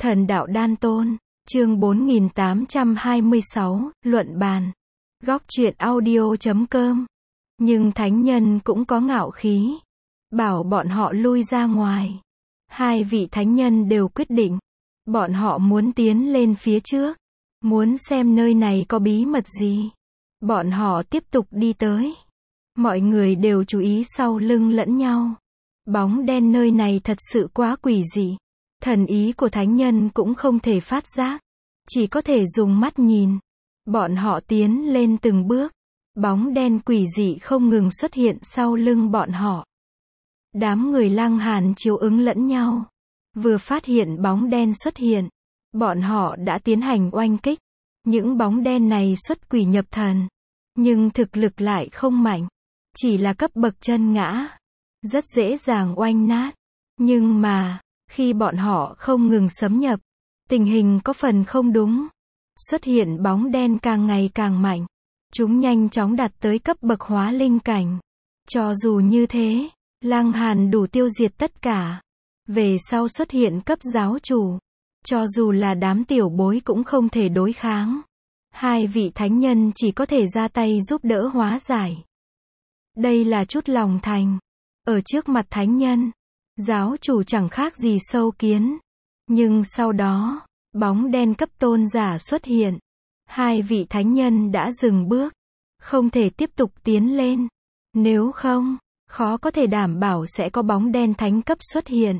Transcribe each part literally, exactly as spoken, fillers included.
Thần đạo đan tôn, chương bốn nghìn tám trăm hai mươi sáu, luận bàn. Góc truyện audio chấm com. Nhưng thánh nhân cũng có ngạo khí, bảo bọn họ lui ra ngoài. Hai vị thánh nhân đều quyết định, bọn họ muốn tiến lên phía trước, muốn xem nơi này có bí mật gì. Bọn họ tiếp tục đi tới. Mọi người đều chú ý sau lưng lẫn nhau. Bóng đen nơi này thật sự quá quỷ dị. Thần ý của thánh nhân cũng không thể phát giác, chỉ có thể dùng mắt nhìn. Bọn họ tiến lên từng bước, bóng đen quỷ dị không ngừng xuất hiện sau lưng bọn họ. Đám người Lăng Hàn chiếu ứng lẫn nhau, vừa phát hiện bóng đen xuất hiện, bọn họ đã tiến hành oanh kích. Những bóng đen này xuất quỷ nhập thần, nhưng thực lực lại không mạnh, chỉ là cấp bậc chân ngã, rất dễ dàng oanh nát. Nhưng mà, khi bọn họ không ngừng xâm nhập, tình hình có phần không đúng. Xuất hiện bóng đen càng ngày càng mạnh. Chúng nhanh chóng đạt tới cấp bậc hóa linh cảnh. Cho dù như thế, Lăng Hàn đủ tiêu diệt tất cả. Về sau xuất hiện cấp giáo chủ. Cho dù là đám tiểu bối cũng không thể đối kháng. Hai vị thánh nhân chỉ có thể ra tay giúp đỡ hóa giải. Đây là chút lòng thành. Ở trước mặt thánh nhân, giáo chủ chẳng khác gì sâu kiến. Nhưng sau đó, bóng đen cấp tôn giả xuất hiện. Hai vị thánh nhân đã dừng bước, không thể tiếp tục tiến lên. Nếu không, khó có thể đảm bảo sẽ có bóng đen thánh cấp xuất hiện.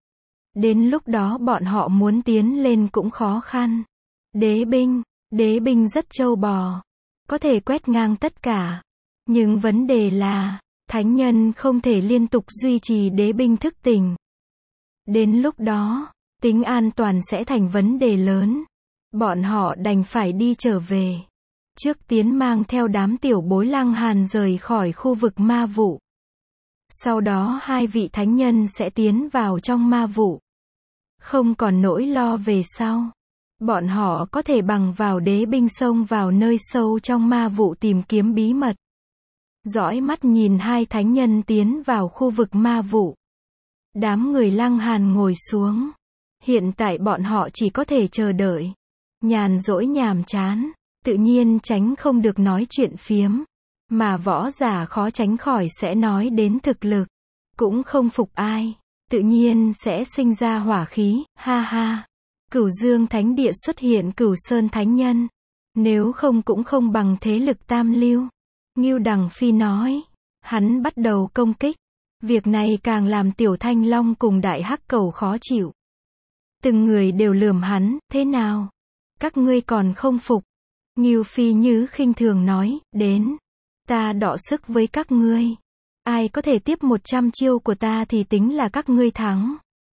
Đến lúc đó bọn họ muốn tiến lên cũng khó khăn. Đế binh, đế binh rất trâu bò, có thể quét ngang tất cả. Nhưng vấn đề là, thánh nhân không thể liên tục duy trì đế binh thức tỉnh. Đến lúc đó, tính an toàn sẽ thành vấn đề lớn. Bọn họ đành phải đi trở về. Trước tiến mang theo đám tiểu bối Lăng Hàn rời khỏi khu vực ma vụ. Sau đó hai vị thánh nhân sẽ tiến vào trong ma vụ. Không còn nỗi lo về sau. Bọn họ có thể bằng vào đế binh xông vào nơi sâu trong ma vụ tìm kiếm bí mật. Dõi mắt nhìn hai thánh nhân tiến vào khu vực ma vụ. Đám người Lăng Hàn ngồi xuống. Hiện tại bọn họ chỉ có thể chờ đợi. Nhàn rỗi nhàm chán, tự nhiên tránh không được nói chuyện phiếm. Mà võ giả khó tránh khỏi sẽ nói đến thực lực. Cũng không phục ai, tự nhiên sẽ sinh ra hỏa khí, ha ha. Cửu Dương Thánh Địa xuất hiện Cửu Sơn Thánh Nhân. Nếu không cũng không bằng thế lực tam lưu. Ngưu Đằng Phi nói. Hắn bắt đầu công kích. Việc này càng làm Tiểu Thanh Long cùng Đại Hắc Cầu khó chịu. Từng người đều lườm hắn, thế nào? Các ngươi còn không phục. Ngưu Phi Như khinh thường nói, đến. Ta đọ sức với các ngươi. Ai có thể tiếp một trăm chiêu của ta thì tính là các ngươi thắng.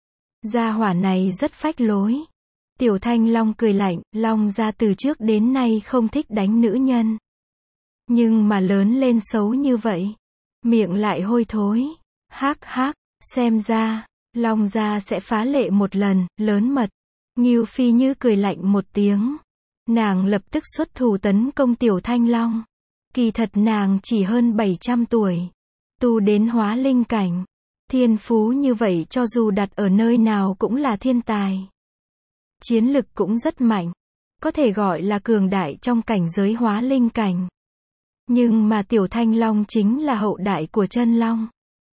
Gia hỏa này rất phách lối. Tiểu Thanh Long cười lạnh, Long gia từ trước đến nay không thích đánh nữ nhân. Nhưng mà lớn lên xấu như vậy. Miệng lại hôi thối. Hác hác, xem ra, Long gia sẽ phá lệ một lần, lớn mật. Ngưu Phi Như cười lạnh một tiếng. Nàng lập tức xuất thủ tấn công Tiểu Thanh Long. Kỳ thật nàng chỉ hơn bảy trăm tuổi. Tu đến hóa linh cảnh. Thiên phú như vậy cho dù đặt ở nơi nào cũng là thiên tài. Chiến lực cũng rất mạnh. Có thể gọi là cường đại trong cảnh giới hóa linh cảnh. Nhưng mà Tiểu Thanh Long chính là hậu đại của chân long.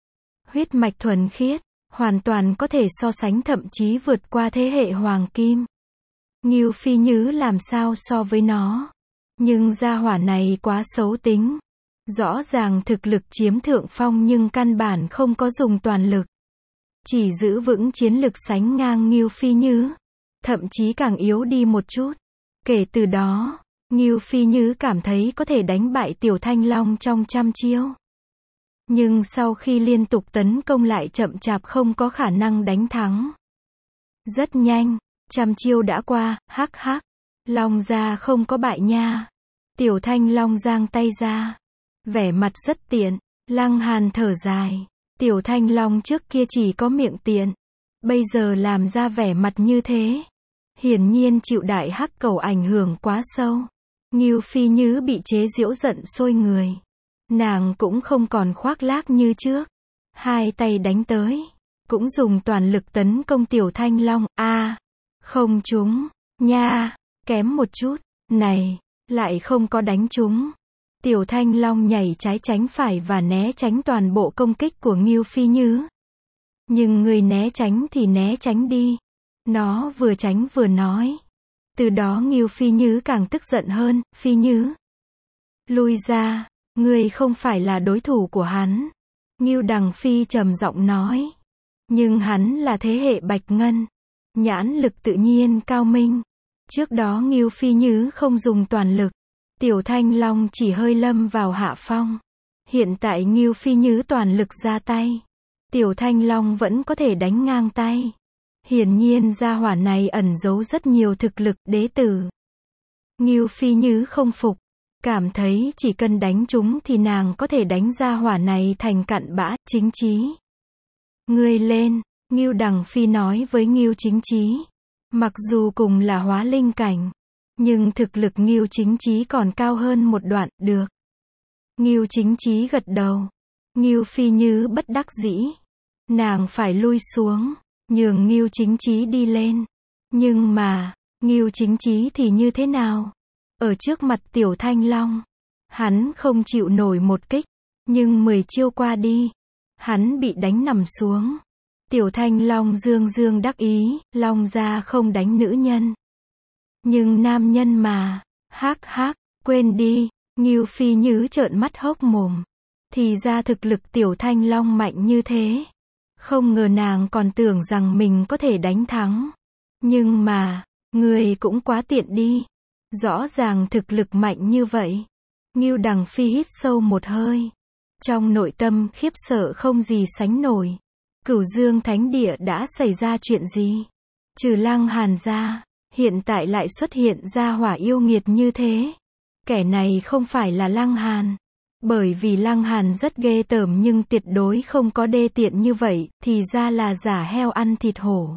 Huyết mạch thuần khiết, hoàn toàn có thể so sánh thậm chí vượt qua thế hệ hoàng kim. Ngưu Phi Như làm sao so với nó. Nhưng gia hỏa này quá xấu tính. Rõ ràng thực lực chiếm thượng phong nhưng căn bản không có dùng toàn lực. Chỉ giữ vững chiến lực sánh ngang Ngưu Phi Như. Thậm chí càng yếu đi một chút. Kể từ đó, Ngưu Phi Như cảm thấy có thể đánh bại Tiểu Thanh Long trong trăm chiêu. Nhưng sau khi liên tục tấn công lại chậm chạp không có khả năng đánh thắng. Rất nhanh, trăm chiêu đã qua, hắc hắc. Long gia không có bại nha. Tiểu Thanh Long giang tay ra. Vẻ mặt rất tiện. Lăng Hàn thở dài. Tiểu Thanh Long trước kia chỉ có miệng tiện. Bây giờ làm ra vẻ mặt như thế. Hiển nhiên chịu Đại Hắc Cầu ảnh hưởng quá sâu. Ngưu Phi Như bị chế giễu giận sôi người. Nàng cũng không còn khoác lác như trước. Hai tay đánh tới. Cũng dùng toàn lực tấn công Tiểu Thanh Long. A, Không trúng, nha, kém một chút, này, lại không có đánh trúng. Tiểu Thanh Long nhảy trái tránh phải và né tránh toàn bộ công kích của Ngưu Phi Nhứ. Nhưng người né tránh thì né tránh đi. Nó vừa tránh vừa nói. Từ đó Ngưu Phi Nhứ càng tức giận hơn, Phi Nhứ. Lui ra, ngươi không phải là đối thủ của hắn. Ngưu Đằng Phi trầm giọng nói. Nhưng hắn là thế hệ Bạch Ngân. Nhãn lực tự nhiên cao minh. Trước đó Ngưu Phi Nhứ không dùng toàn lực. Tiểu Thanh Long chỉ hơi lâm vào hạ phong. Hiện tại Ngưu Phi Nhứ toàn lực ra tay. Tiểu Thanh Long vẫn có thể đánh ngang tay. Hiển nhiên gia hỏa này ẩn giấu rất nhiều thực lực, đế tử. Ngưu Phi Nhứ không phục. Cảm thấy chỉ cần đánh chúng thì nàng có thể đánh gia hỏa này thành cặn bã, Chính Chí. Ngươi lên, Ngưu Đằng Phi nói với Ngưu Chính Chí. Mặc dù cùng là hóa linh cảnh, nhưng thực lực Ngưu Chính Chí còn cao hơn một đoạn, được. Ngưu Chính Chí gật đầu. Ngưu Phi Nhứ bất đắc dĩ. Nàng phải lui xuống, nhường Ngưu Chính Chí đi lên. Nhưng mà, Ngưu Chính Chí thì như thế nào? Ở trước mặt Tiểu Thanh Long, hắn không chịu nổi một kích, nhưng mười chiêu qua đi, hắn bị đánh nằm xuống. Tiểu Thanh Long dương dương đắc ý, Long gia không đánh nữ nhân. Nhưng nam nhân mà, hắc hắc, quên đi, Ngưu Phi Nhứ trợn mắt hốc mồm. Thì ra thực lực Tiểu Thanh Long mạnh như thế. Không ngờ nàng còn tưởng rằng mình có thể đánh thắng. Nhưng mà, người cũng quá tiện đi. Rõ ràng thực lực mạnh như vậy. Ngưu Đằng Phi hít sâu một hơi. Trong nội tâm khiếp sợ không gì sánh nổi. Cửu Dương Thánh Địa đã xảy ra chuyện gì? Trừ Lăng Hàn ra, hiện tại lại xuất hiện ra hỏa yêu nghiệt như thế. Kẻ này không phải là Lăng Hàn. Bởi vì Lăng Hàn rất ghê tởm nhưng tuyệt đối không có đê tiện như vậy, thì ra là giả heo ăn thịt hổ.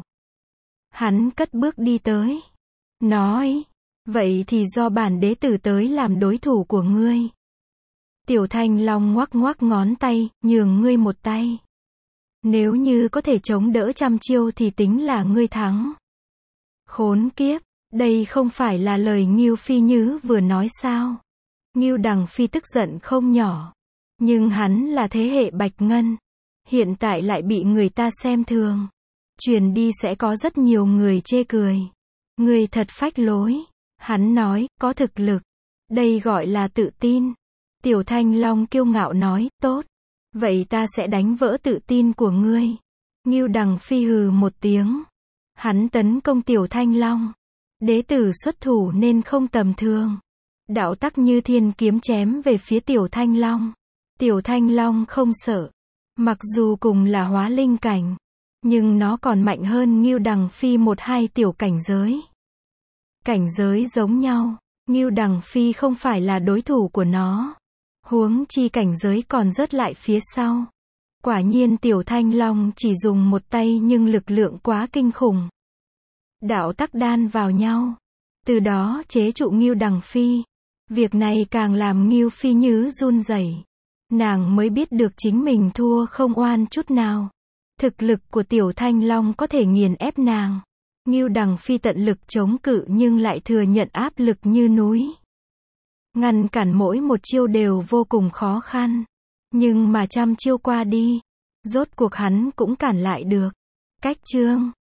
Hắn cất bước đi tới. Nói, vậy thì do bản đế tử tới làm đối thủ của ngươi. Tiểu Thanh Long ngoắc ngoắc ngón tay, nhường ngươi một tay. Nếu như có thể chống đỡ trăm chiêu thì tính là ngươi thắng. Khốn kiếp, đây không phải là lời Ngưu Phi Nhứ vừa nói sao? Ngưu Đằng Phi tức giận không nhỏ. Nhưng hắn là thế hệ Bạch Ngân. Hiện tại lại bị người ta xem thường. Truyền đi sẽ có rất nhiều người chê cười. Ngươi thật phách lối. Hắn nói, có thực lực. Đây gọi là tự tin. Tiểu Thanh Long kiêu ngạo nói, tốt. Vậy ta sẽ đánh vỡ tự tin của ngươi. Ngưu Đằng Phi hừ một tiếng. Hắn tấn công Tiểu Thanh Long. Đế tử xuất thủ nên không tầm thường. Đạo tắc như thiên kiếm chém về phía Tiểu Thanh Long. Tiểu Thanh Long không sợ. Mặc dù cùng là hóa linh cảnh, nhưng nó còn mạnh hơn Ngưu Đằng Phi một hai tiểu cảnh giới. Cảnh giới giống nhau, Ngưu Đằng Phi không phải là đối thủ của nó. Huống chi cảnh giới còn rớt lại phía sau. Quả nhiên Tiểu Thanh Long chỉ dùng một tay nhưng lực lượng quá kinh khủng. Đạo tắc đan vào nhau. Từ đó chế trụ Ngưu Đằng Phi. Việc này càng làm Ngưu Phi Nhứ run rẩy. Nàng mới biết được chính mình thua không oan chút nào. Thực lực của Tiểu Thanh Long có thể nghiền ép nàng. Ngưu Đằng Phi tận lực chống cự nhưng lại thừa nhận áp lực như núi. Ngăn cản mỗi một chiêu đều vô cùng khó khăn. Nhưng mà trăm chiêu qua đi, rốt cuộc hắn cũng cản lại được. Cách chương